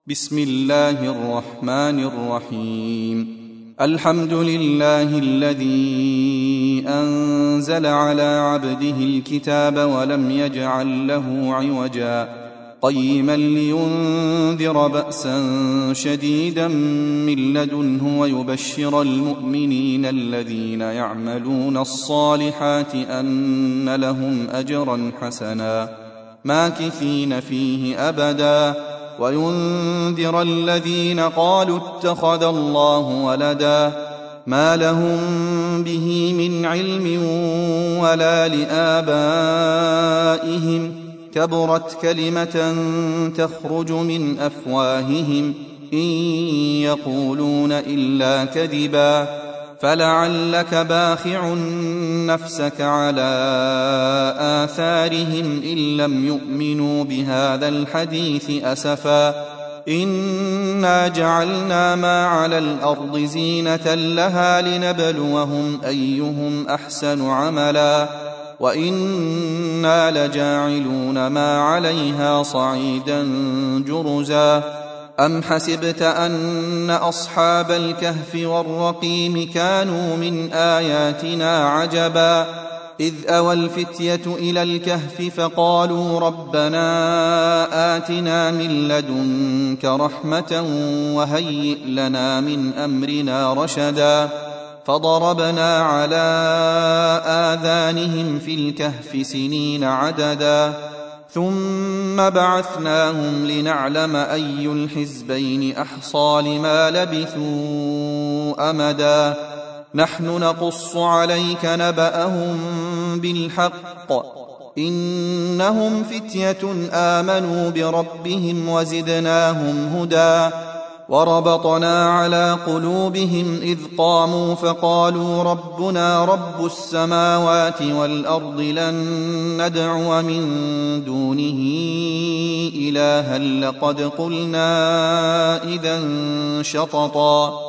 بسم الله الرحمن الرحيم. الحمد لله الذي أنزل على عبده الكتاب ولم يجعل له عوجا قيما لينذر بأسا شديدا من لدنه ويبشر المؤمنين الذين يعملون الصالحات أن لهم أجرا حسنا ماكثين فيه أبدا وينذر الذين قالوا اتخذ الله ولدا ما لهم به من علم ولا لآبائهم كبرت كلمة تخرج من أفواههم إن يقولون إلا كذبا فلعلك باخع نفسك على آثارهم إن لم يؤمنوا بهذا الحديث أسفا إنا جعلنا ما على الأرض زينة لها لنبلوهم أيهم أحسن عملا وإنا لجاعلون ما عليها صعيدا جرزا أم حسبت أن أصحاب الكهف والرقيم كانوا من آياتنا عجبا إذ أوى الفتية إلى الكهف فقالوا ربنا آتنا من لدنك رحمة وهيئ لنا من أمرنا رشدا فضربنا على آذانهم في الكهف سنين عددا ثم بعثناهم لنعلم أي الحزبين أحصى لما لبثوا أمدا نحن نقص عليك نبأهم بالحق إنهم فتية آمنوا بربهم وزدناهم هدى وربطنا على قلوبهم إذ قاموا فقالوا ربنا رب السماوات والأرض لن ندعو من دونه إلها لقد قلنا إذا شططا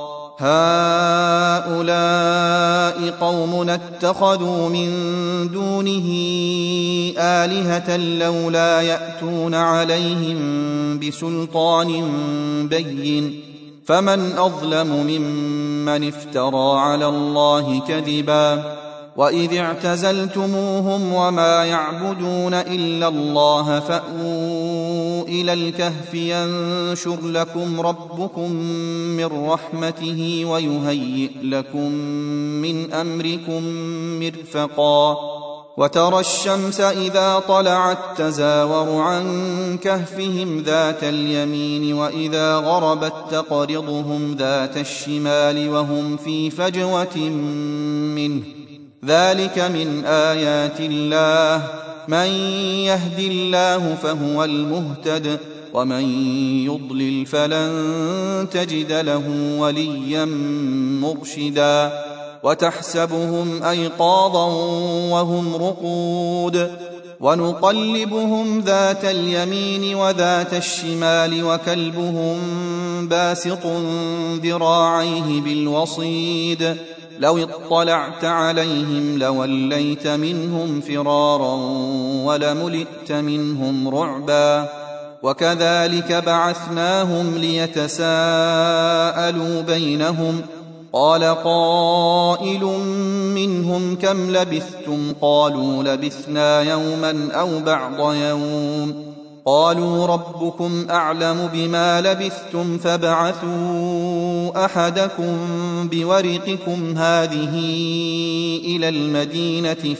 هؤلاء قومنا اتخذوا من دونه آلهة لولا يأتون عليهم بسلطان بين فمن أظلم ممن افترى على الله كذبا وإذ اعتزلتموهم وما يعبدون إلا الله فأووا إلى الكهف ينشر لكم ربكم من رحمته ويهيئ لكم من أمركم مرفقا وترى الشمس إذا طلعت تزاور عن كهفهم ذات اليمين وإذا غربت تقرضهم ذات الشمال وهم في فجوة منه ذلك من آيات الله من يهد الله فهو المهتد ومن يضلل فلن تجد له وليا مرشدا وتحسبهم أيقاظا وهم رقود ونقلبهم ذات اليمين وذات الشمال وكلبهم باسط ذراعيه بالوصيد لو اطلعت عليهم لوليت منهم فرارا ولملئت منهم رعبا وكذلك بعثناهم ليتساءلوا بينهم قال قائل منهم كم لبثتم قالوا لبثنا يوما أو بعض يوم قالوا ربكم أعلم بما لبثتم فابعثوا أحدكم بورقكم هذه إلى المدينة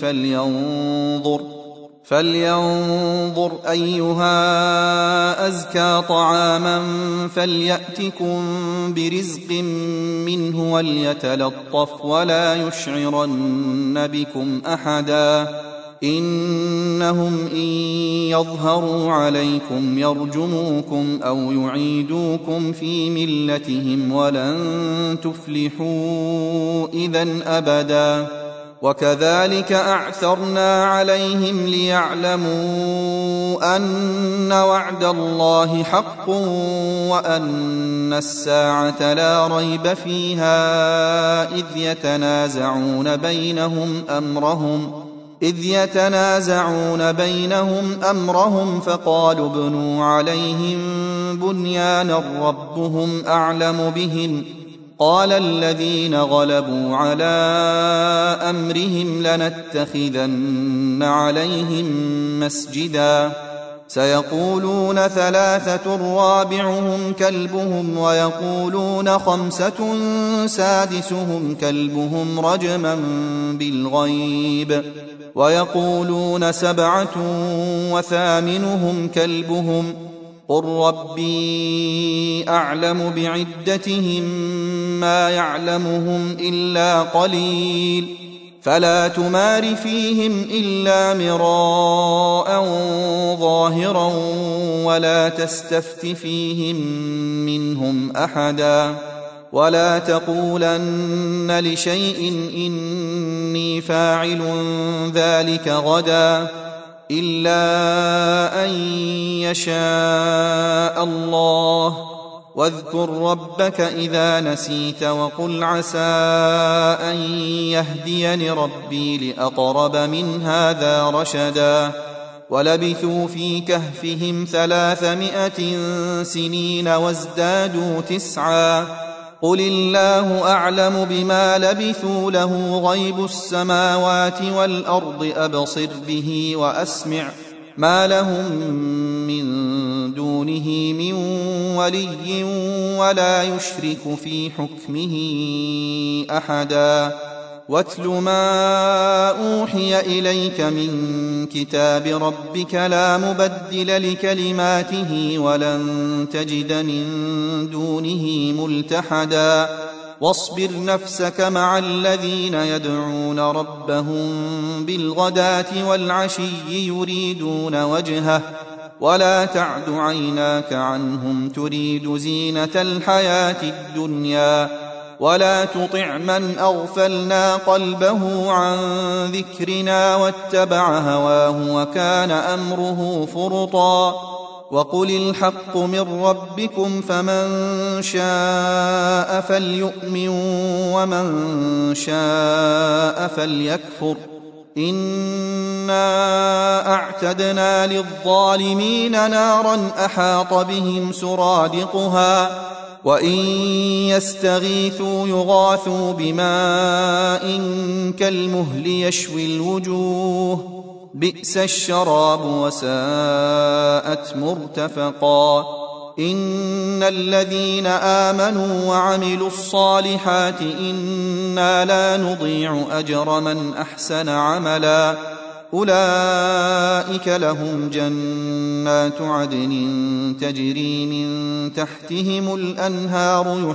فلينظر أيها أزكى طعاما فليأتكم برزق منه وليتلطف ولا يشعرن بكم أحدا إنهم إن يظهروا عليكم يرجموكم أو يعيدوكم في ملتهم ولن تفلحوا إذن أبدا وكذلك أعثرنا عليهم ليعلموا أن وعد الله حق وأن الساعة لا ريب فيها إذ يتنازعون بينهم أمرهم فقالوا ابنوا عليهم بنيانا ربهم أعلم بهم قال الذين غلبوا على أمرهم لنتخذن عليهم مسجدا سيقولون 3 رابعهم كلبهم ويقولون 5 سادسهم كلبهم رجما بالغيب ويقولون 7 وثامنهم كلبهم قل ربي أعلم بعدتهم ما يعلمهم إلا قليل فلا تمار فيهم إلا مراء ظاهرا ولا تستفت فيهم منهم أحدا ولا تقولن لشيء إني فاعل ذلك غدا إلا أن يشاء الله واذكر ربك إذا نسيت وقل عسى أن يهديني ربي لأقرب من هذا رشدا ولبثوا في كهفهم 300 سنين وازدادوا 9 قل الله أعلم بما لبثوا له غيب السماوات والأرض أبصر به وأسمع ما لهم من دونه من ولي ولا يشرك في حكمه أحدا واتل ما أوحي إليك من كتاب ربك لا مبدل لكلماته ولن تجد من دونه ملتحدا واصبر نفسك مع الذين يدعون ربهم بالغداة والعشي يريدون وجهه ولا تعد عيناك عنهم تريد زينة الحياة الدنيا ولا تطع من أغفلنا قلبه عن ذكرنا واتبع هواه وكان أمره فرطا وقل الحق من ربكم فمن شاء فليؤمن ومن شاء فليكفر إنا أعتدنا للظالمين نارا أحاط بهم سرادقها وإن يستغيثوا يغاثوا بماء كالمهل يشوي الوجوه بئس الشراب وساءت مرتفقا إن الذين آمنوا وعملوا الصالحات إنا لا نضيع أجر من أحسن عملا أولئك لهم جنات عدن تجري من تحتهم الأنهار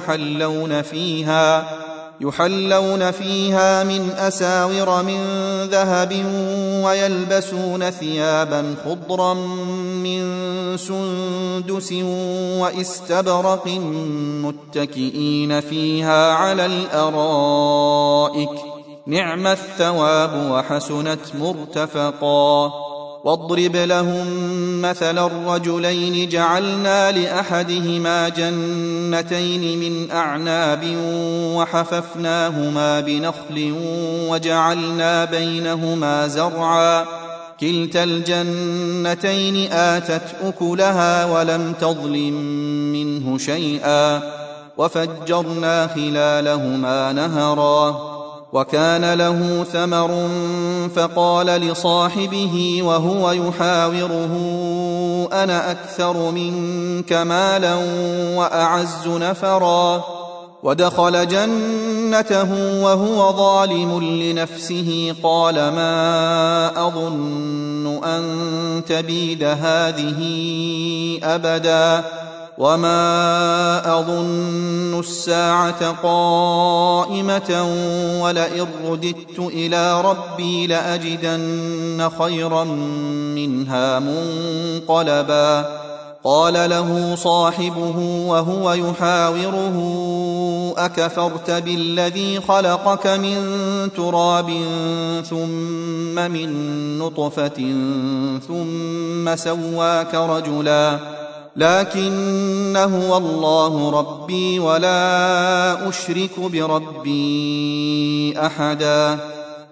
يحلون فيها من أساور من ذهب ويلبسون ثيابا خضرا من سندس واستبرق متكئين فيها على الأرائك نعم الثواب وحسنت مرتفقا واضرب لهم مثل الرجلين جعلنا لأحدهما جنتين من أعناب وحففناهما بنخل وجعلنا بينهما زرعا كلتا الجنتين آتت أكلها ولم تظلم منه شيئا وفجرنا خلالهما نهرا وكان له ثمر فقال لصاحبه وهو يحاوره أنا أكثر منك مالا وأعز نفرا ودخل جنته وهو ظالم لنفسه قال ما أظن أن تبيد هذه أبدا وما أظن الساعة قائمة ولئن رددت إلى ربي لأجدن خيرا منها منقلبا قال له صاحبه وهو يحاوره أكفرت بالذي خلقك من تراب ثم من نطفة ثم سواك رجلا لكن هو الله ربي ولا أشرك بربي أحدا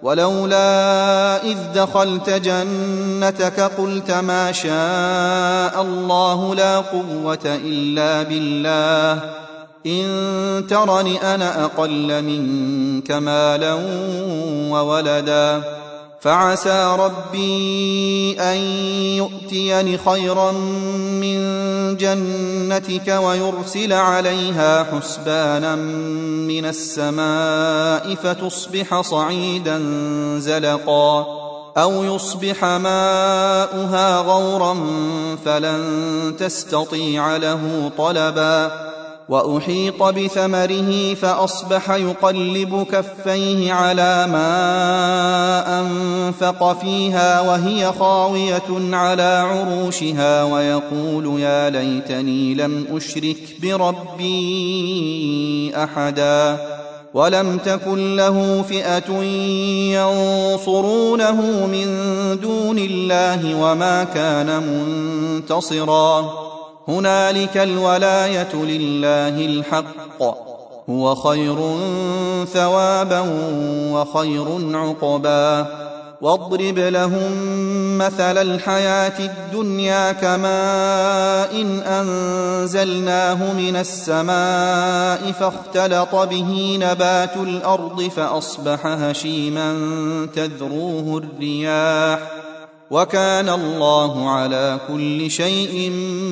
ولولا إذ دخلت جنتك قلت ما شاء الله لا قوة إلا بالله إن ترني أنا أقل منك مالا وولدا فعسى ربي أن يؤتيني خيرا من جنتك ويرسل عليها حسبانا من السماء فتصبح صعيدا زلقا أو يصبح ماؤها غورا فلن تستطيع له طلبا وأحيط بثمره فأصبح يقلب كفيه على ما أنفق فيها وهي خاوية على عروشها ويقول يا ليتني لم أشرك بربي أحدا ولم تكن له فئة ينصرونه من دون الله وما كان منتصرا هنالك الولاية لله الحق هو خير ثوابا وخير عقبا واضرب لهم مثل الحياة الدنيا كماء إن أنزلناه من السماء فاختلط به نبات الأرض فأصبح هشيما تذروه الرياح وكان الله على كل شيء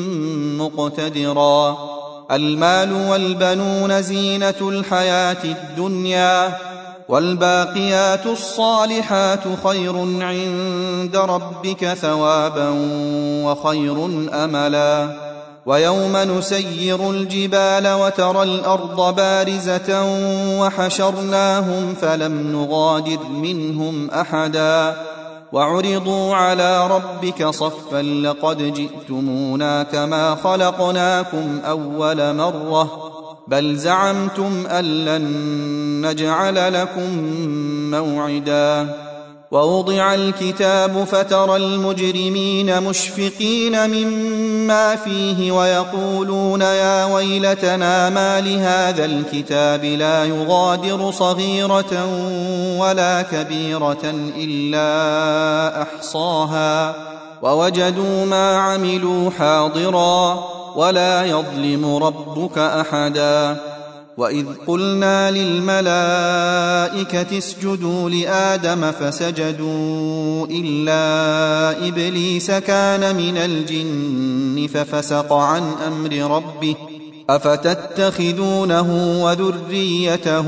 مقتدرا المال والبنون زينة الحياة الدنيا والباقيات الصالحات خير عند ربك ثوابا وخير أملا ويوم نسير الجبال وترى الأرض بارزة وحشرناهم فلم نغادر منهم أحدا وعرضوا على ربك صفا لقد جئتمونا كما خلقناكم أول مرة بل زعمتم أن لن نجعل لكم موعدا ووضع الكتاب فترى المجرمين مشفقين مما فيه ويقولون يا ويلتنا ما لهذا الكتاب لا يغادر صغيرة ولا كبيرة إلا أحصاها ووجدوا ما عملوا حاضرا ولا يظلم ربك أحدا وإذ قلنا للملائكة اسجدوا لآدم فسجدوا إلا إبليس كان من الجن ففسق عن أمر ربه أفتتخذونه وذريته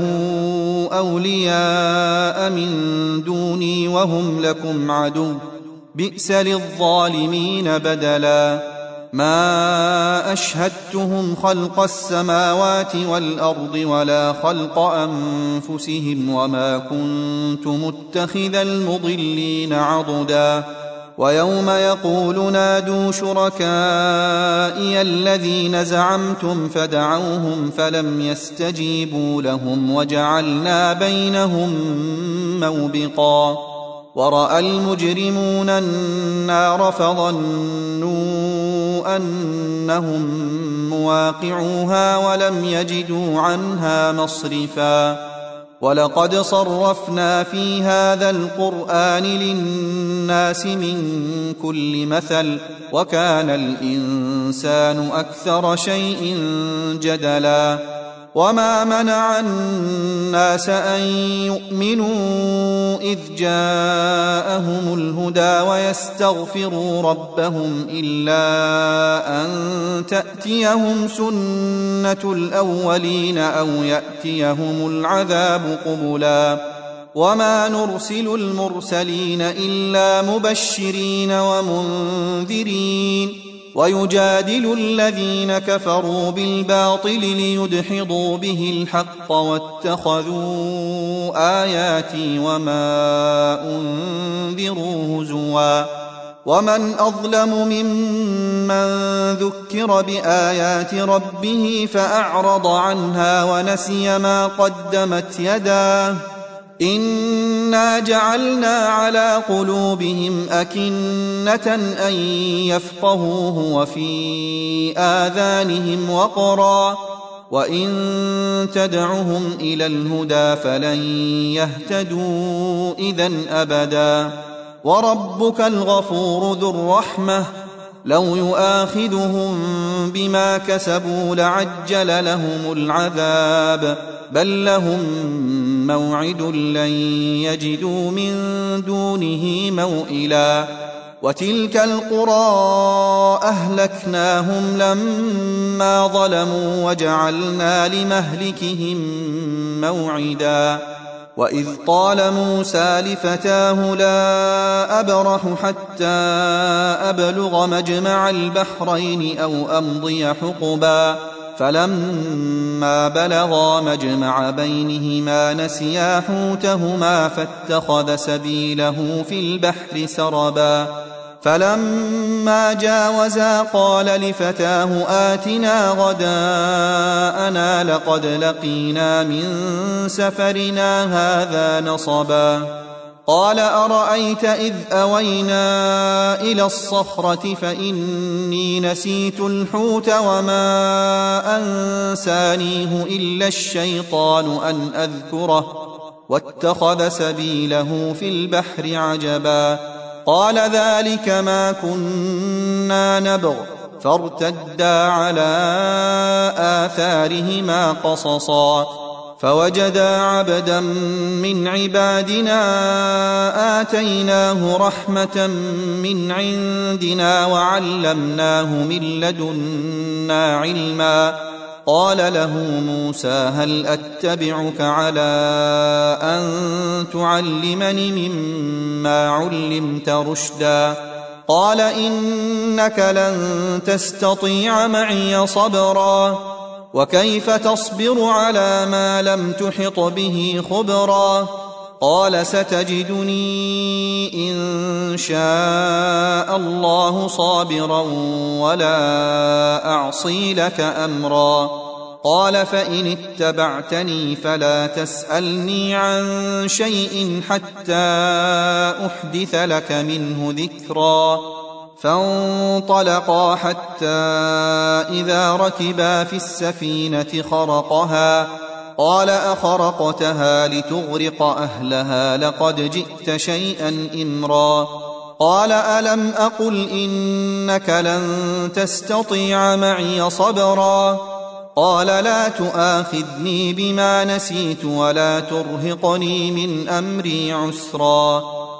أولياء من دوني وهم لكم عدو بئس للظالمين بدلا ما أشهدتهم خلق السماوات والأرض ولا خلق أنفسهم وما كنت متخذ المضلين عضدا ويوم يقول نادوا شركائي الذين زعمتم فدعوهم فلم يستجيبوا لهم وجعلنا بينهم موبقا ورأى المجرمون النار فظنوا أنهم مواقعوها ولم يجدوا عنها مصرفا ولقد صرفنا في هذا القرآن للناس من كل مثل وكان الإنسان أكثر شيء جدلا وما منع الناس أن يؤمنوا إذ جاءهم الهدى ويستغفروا ربهم إلا أن تأتيهم سنة الأولين أو يأتيهم العذاب قبلا وما نرسل المرسلين إلا مبشرين ومنذرين ويجادل الذين كفروا بالباطل ليدحضوا به الحق واتخذوا آياتي وما أنذروا هزوا ومن أظلم ممن ذكر بآيات ربه فأعرض عنها ونسي ما قدمت يداه إنا جعلنا على قلوبهم أكنة أن يفقهوه وفي آذانهم وقرا وإن تدعهم إلى الهدى فلن يهتدوا إذن أبدا. وربك الغفور ذو الرحمة لو يؤاخذهم بما كسبوا لعجل لهم العذاب بل لهم موعد لن يجدوا من دونه موئلا. وتلك القرى أهلكناهم لما ظلموا وجعلنا لمهلكهم موعدا. وإذ قال موسى لفتاه لا أبرح حتى أبلغ مجمع البحرين أو أمضي حقبا فلما بلغا مجمع بينهما نسيا حوتهما فاتخذ سبيله في البحر سربا. فلما جاوزا قال لفتاه آتنا غداءنا لقد لقينا من سفرنا هذا نصبا. قال أرأيت إذ أوينا إلى الصخرة فإني نسيت الحوت وما أنسانيه إلا الشيطان أن أذكره واتخذ سبيله في البحر عجبا. قال ذلك ما كنا نبغ فارتدا على آثارهما قصصا. فوجدا عبدا من عبادنا آتيناه رحمة من عندنا وعلمناه من لدنا علما. قال له موسى هل أتبعك على أن تعلمني مما علمت رشدا. قال إنك لن تستطيع معي صبرا وكيف تصبر على ما لم تحط به خبرا. قال ستجدني إن شاء الله صابرا ولا أعصي لك أمرا. قال فإن اتبعتني فلا تسألني عن شيء حتى أحدث لك منه ذكرا. فانطلقا حتى إذا ركبا في السفينة خرقها قال أخرقتها لتغرق أهلها لقد جئت شيئا إمرا. قال ألم أقل إنك لن تستطيع معي صبرا. قال لا تؤاخذني بما نسيت ولا ترهقني من أمري عسرا.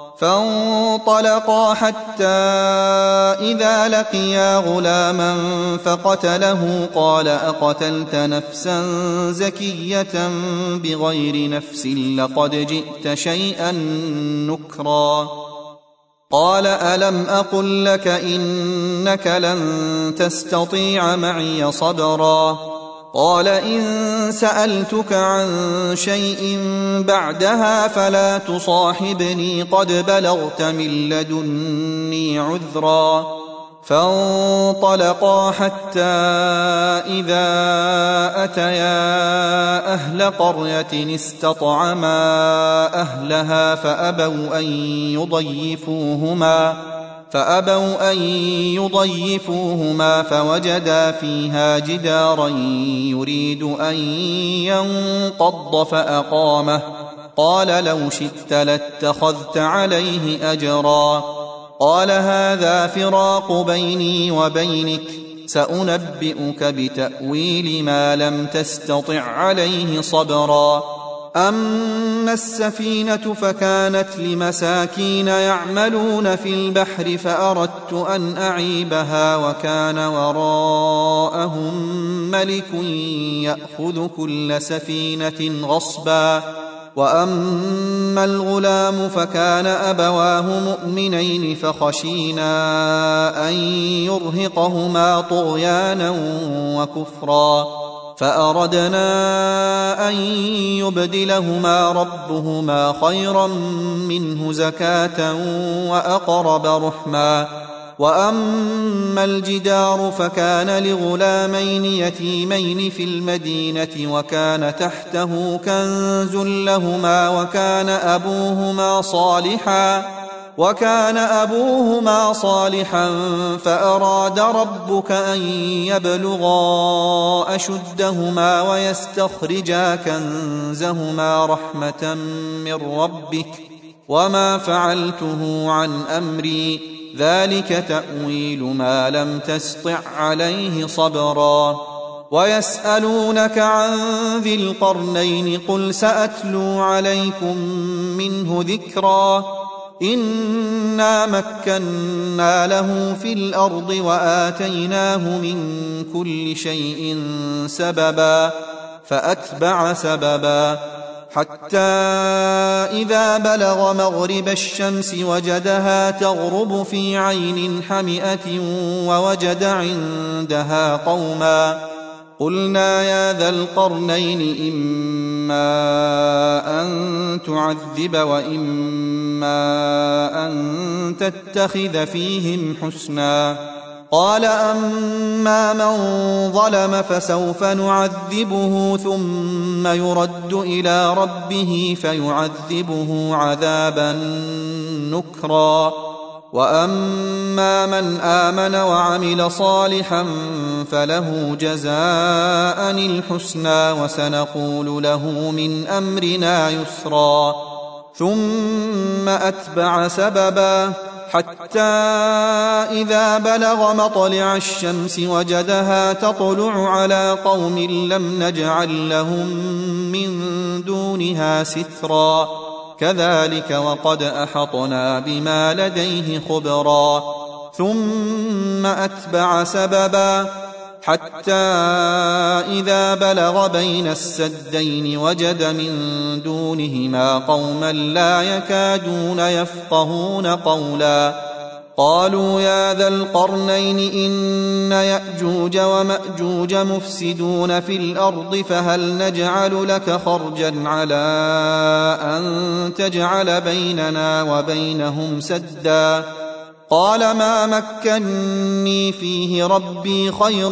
فانطلقا حتى إذا لقيا غلاما فقتله قال أقتلت نفسا زكية بغير نفس لقد جئت شيئا نكرا. قال ألم أقل لك إنك لن تستطيع معي صبرا. قال إن سألتك عن شيء بعدها فلا تصاحبني قد بلغت من لدني عذرا. فانطلقا حتى إذا أتيا أهل قرية استطعما أهلها فأبوا أن يضيفوهما فوجدا فيها جدارا يريد أن ينقض فأقامه. قال لو شئت لاتخذت عليه أجرا. قال هذا فراق بيني وبينك سأنبئك بتأويل ما لم تستطع عليه صبرا. أما السفينة فكانت لمساكين يعملون في البحر فأردت أن أعيبها وكان وراءهم ملك يأخذ كل سفينة غصبا. وأما الغلام فكان أبواه مؤمنين فخشينا أن يرهقهما طغيانا وكفرا. فأردنا أن يبدلهما ربهما خيرا منه زكاة وأقرب رحما. وأما الجدار فكان لغلامين يتيمين في المدينة وكان تحته كنز لهما وكان أبوهما صالحا وكان أبوهما صالحا فأراد ربك أن يبلغا أشدهما ويستخرجا كنزهما رحمة من ربك وما فعلته عن أمري ذلك تأويل ما لم تسطع عليه صبرا ويسألونك عن ذي القرنين قل سأتلو عليكم منه ذكرا إنا مكنا له في الأرض وآتيناه من كل شيء سببا فأتبع سببا حتى إذا بلغ مغرب الشمس وجدها تغرب في عين حمئة ووجد عندها قوما قلنا يا ذا القرنين إما أن تعذب وإما أن تتخذ فيهم حسنا قال أما من ظلم فسوف نعذبه ثم يرد إلى ربه فيعذبه عذابا نكرا وأما من آمن وعمل صالحا فله جزاء الحسنى وسنقول له من أمرنا يسرا ثم أتبع سببا حتى إذا بلغ مطلع الشمس وجدها تطلع على قوم لم نجعل لهم من دونها سترا كذلك وقد أحطنا بما لديه خبرا ثم أتبع سببا حتى إذا بلغ بين السدين وجد من دونهما قوما لا يكادون يفقهون قولا قالوا يا ذا القرنين إن يأجوج ومأجوج مفسدون في الأرض فهل نجعل لك خرجا على أن تجعل بيننا وبينهم سدا قال ما مكني فيه ربي خير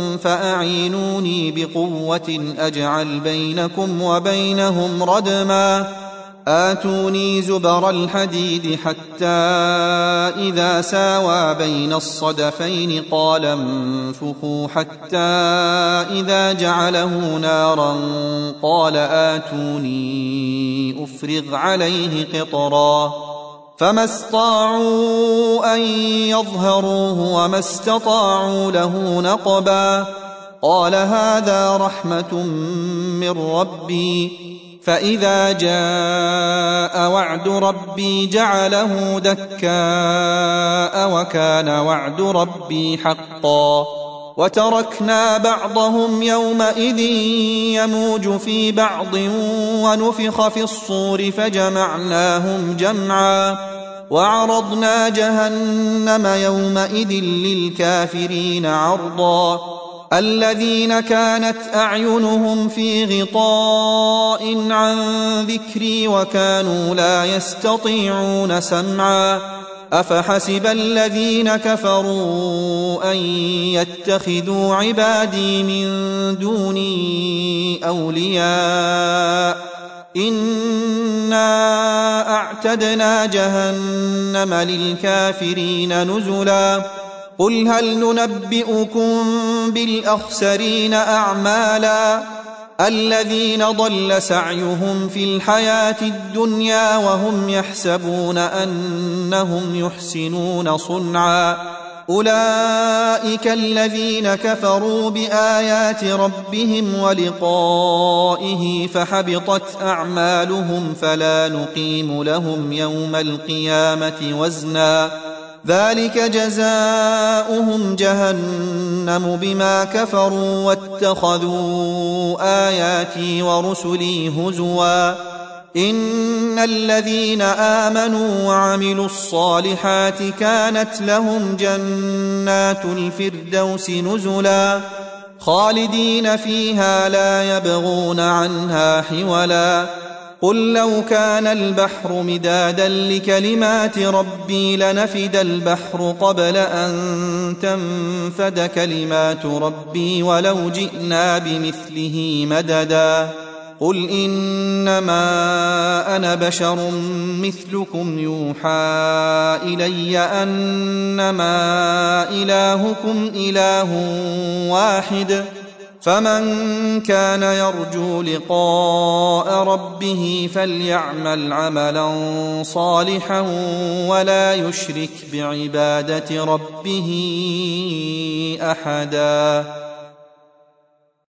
فأعينوني بقوة أجعل بينكم وبينهم ردما آتوني زبر الحديد حتى إذا ساوى بين الصدفين قال انفخوا حتى إذا جعله نارا قال آتوني أفرغ عليه قطرا فما استطاعوا أن يظهروه وما استطاعوا له نقبا قال هذا رحمة من ربي فإذا جاء وعد ربي جعله دكاء وكان وعد ربي حقا وتركنا بعضهم يومئذ يموج في بعض ونفخ في الصور فجمعناهم جمعا وعرضنا جهنم يومئذ للكافرين عرضا الذين كانت أعينهم في غطاء عن ذكري وكانوا لا يستطيعون سمعا أفحسب الذين كفروا أن يتخذوا عبادي من دوني أولياء إنا أعتدنا جهنم للكافرين نزلا قل هل ننبئكم بالأخسرين أعمالا الذين ضل سعيهم في الحياة الدنيا وهم يحسبون أنهم يحسنون صنعا أولئك الذين كفروا بآيات ربهم ولقائه فحبطت أعمالهم فلا نقيم لهم يوم القيامة وزنا ذلك جزاؤهم جهنم بما كفروا واتخذوا آياتي ورسلي هزوا إن الذين آمنوا وعملوا الصالحات كانت لهم جنات الفردوس نزلا خالدين فيها لا يبغون عنها حولا قل لو كان البحر مدادا لكلمات ربي لنفد البحر قبل أن تنفد كلمات ربي ولو جئنا بمثله مددا قل إنما أنا بشر مثلكم يوحى إلي أنما إلهكم إله واحد فمن كان يرجو لقاء ربه فليعمل عملا صالحا ولا يشرك بعبادة ربه أحدا.